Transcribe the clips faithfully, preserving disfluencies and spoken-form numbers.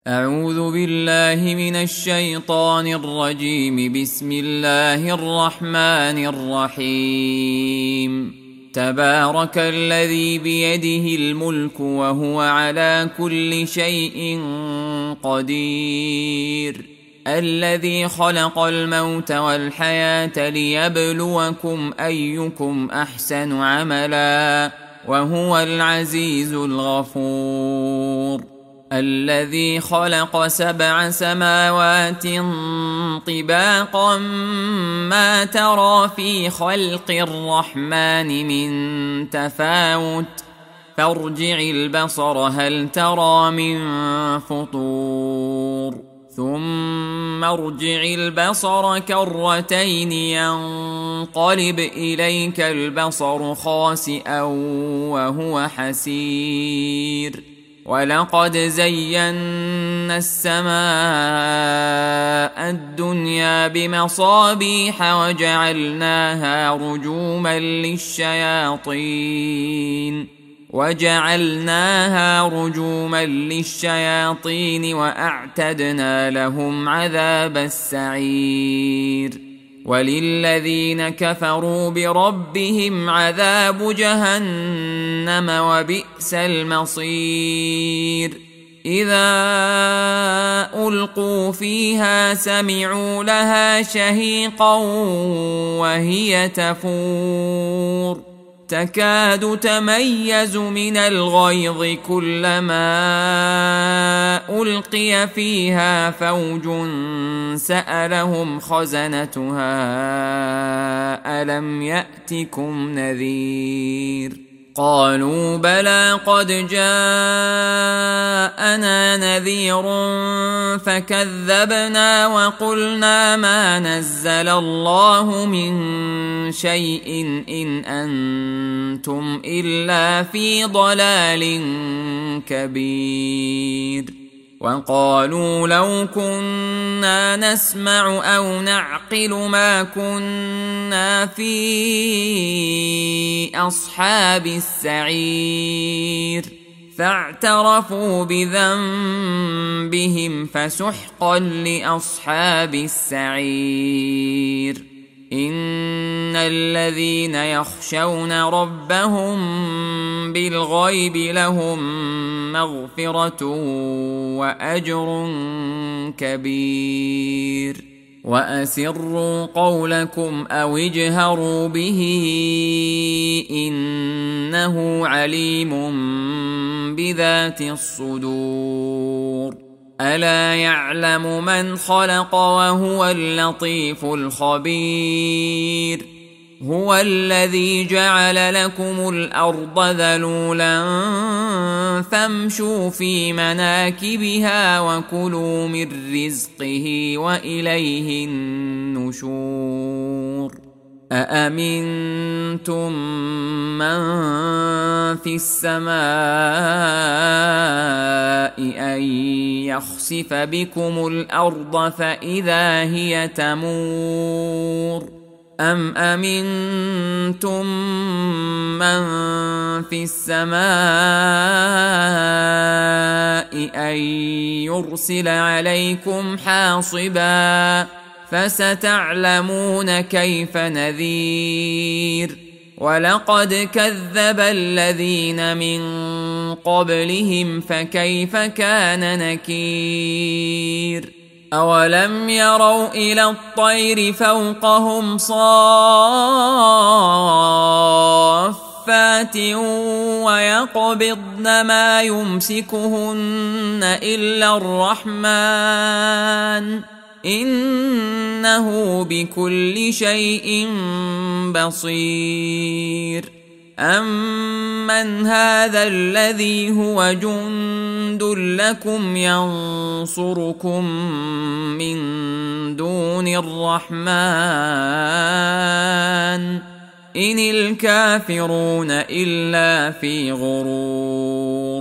أعوذ بالله من الشيطان الرجيم. بسم الله الرحمن الرحيم. تبارك الذي بيده الملك وهو على كل شيء قدير، الذي خلق الموت والحياة ليبلوكم أيكم أحسن عملا، وهو العزيز الغفور. الذي خلق سبع سماوات طباقا ما ترى في خلق الرحمن من تفاوت، فارجع البصر هل ترى من فطور، ثم ارجع البصر كرتين ينقلب إليك البصر خاسئا وهو حسير. ولقد زينا السماء الدنيا بمصابيح وجعلناها رجوما للشياطين وجعلناها رجوما للشياطين وأعتدنا لهم عذاب السعير. وللذين كفروا بربهم عذاب جهنم وبئس المصير. إذا ألقوا فيها سمعوا لها شهيقا وهي تفور، تكاد تميز من الغيظ كلما ألقي فيها فوج سألهم خزنتها ألم يأتكم نذير؟ قالوا بلى قد جاءنا نذير فكذبنا وقلنا ما نزل الله من شيء إن أنتم إلا في ضلال كبير. وقالوا لو كنا نسمع أو نعقل ما كنا في أصحاب السعير، فاعترفوا بذنبهم فسحقا لأصحاب السعير. إن الذين يخشون ربهم بالغيب لهم مغفرة وأجر كبير. وأسروا قولكم أو اجهروا به إنه عليم بذات الصدور. ألا يعلم من خلق وهو اللطيف الخبير. هو الذي جعل لكم الأرض ذلولا فامشوا في مناكبها وكلوا من رزقه وإليه النشور. أأمنتم من في السماء أن يخسف بكم الأرض فإذا هي تمور، أم أمنتم من في السماء أن يرسل عليكم حاصبا فستعلمون كيف نذير. ولقد كذب الذين من قبلهم فكيف كان نكير. أولم يروا إلى الطير فوقهم صافات ويقبضن ما يمسكهن إلا الرحمن إنه بكل شيء بصير. أمن هذا الذي هو جند لكم ينصركم من دون الرحمن إن الكافرون إلا في غرور.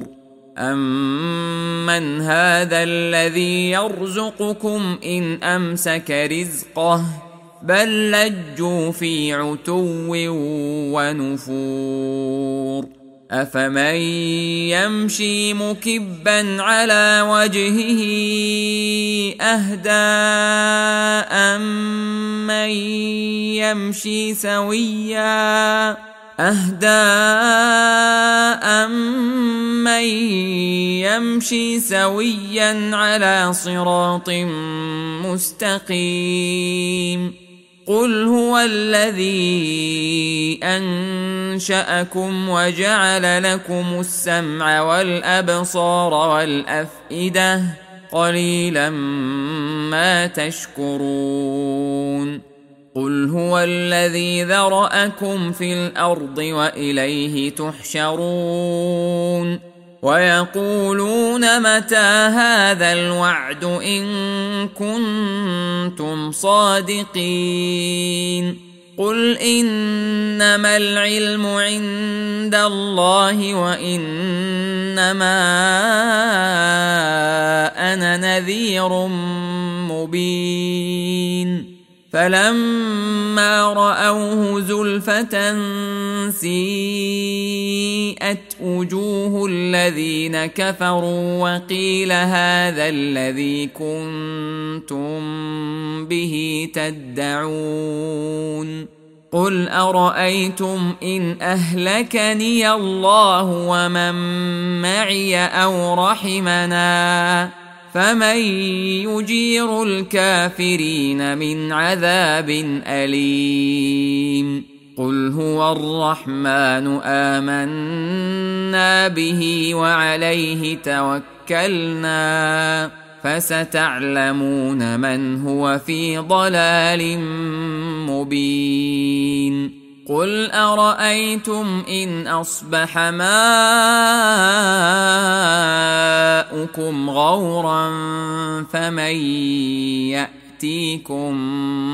أمن هذا الذي يرزقكم إن أمسك رزقه بل لجوا في عتو ونفور. أفمن يمشي مكبا على وجهه أهدى أمن يمشي سويا أهدى أمن يمشي سويا على صراط مستقيم قل هو الذي أنشأكم وجعل لكم السمع والأبصار والأفئدة قليلا ما تشكرون قل هو الذي ذرأكم في الأرض وإليه تحشرون ويقولون متى هذا الوعد إن كنتم صادقين قل إنما العلم عند الله وإنما أنا نذير مبين فلما رأوه زلفة سيئت وجوه الذين كفروا وقيل هذا الذي كنتم به تدعون قل أرأيتم إن أهلكني الله ومن معي أو رحمنا فمن يجير الكافرين من عذاب أليم قل هو الرحمن آمنا به وعليه توكلنا فستعلمون من هو في ضلال مبين قل أرأيتم إن أصبح ماؤكم غورا فمن يأتيكم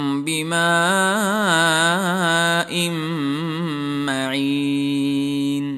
بماء معين